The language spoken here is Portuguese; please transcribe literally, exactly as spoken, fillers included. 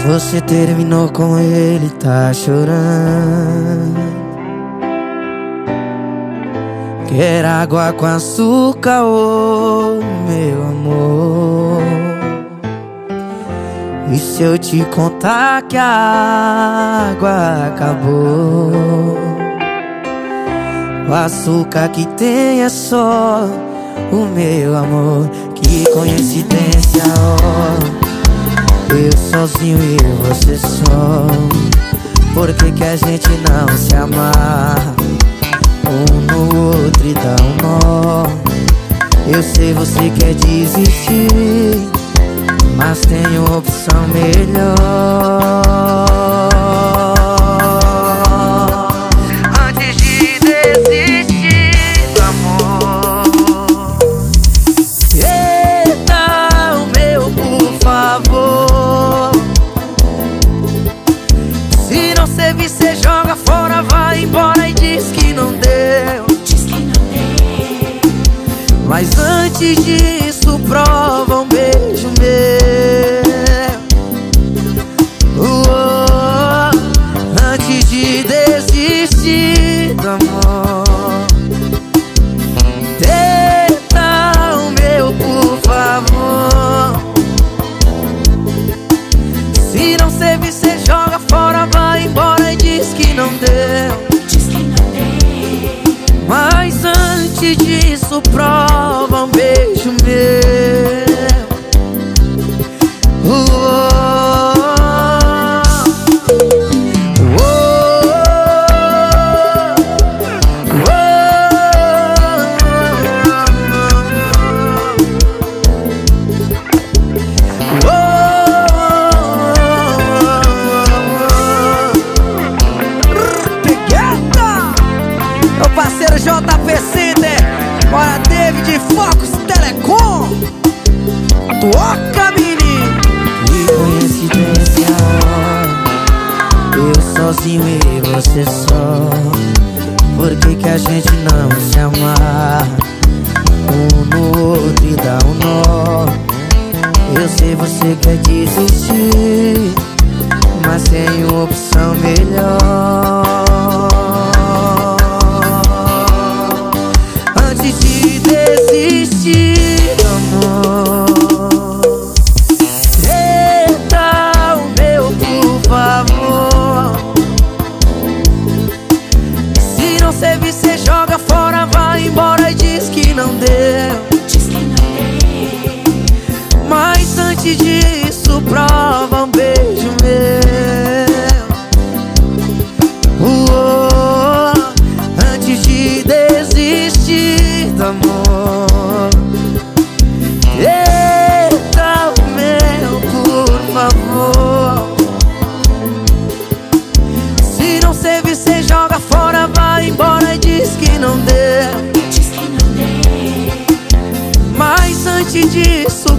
Você terminou com ele, tá chorando. Quer água com açúcar, ô meu amor? E se eu te contar que a água acabou? O açúcar que tem é só o meu amor. Que coincidência, ó, eu sozinho e você só. Por que que a gente não se amarra um no outro e dá um nó? Eu sei você quer desistir, mas tenho opção melhor. Antes de desistir do amor, eita, o meu, por favor. Se não servir, cê joga fora, vai embora e diz que não deu. Diz que não deu. Mas antes disso, prova um beijo meu. Oh, antes de desistir do amor, tenta o meu, por favor. Se não servir, cê joga fora, vai embora e diz que não deu. Diz que não deu. Mas antes disso, prova um beijo meu. Oh, meu parceiro J P Center, bora David Focus Telecom. Toca, menino. Que coincidência, eu sozinho e você só. Por que que a gente não se amarra um no outro e dá um nó? Eu sei você quer desistir, mas tenho opção melhor. Antes de desistir do amor, eita, o meu, por favor. Se não servir, cê joga fora, vai embora e diz que não deu. Diz que não deu. Mas antes disso, prova um beijo meu. Oh, antes de desistir do amor, eita, o meu, por favor. Se não servir, cê joga fora, vai embora e diz que não deu. Diz que não deu. Mas antes disso,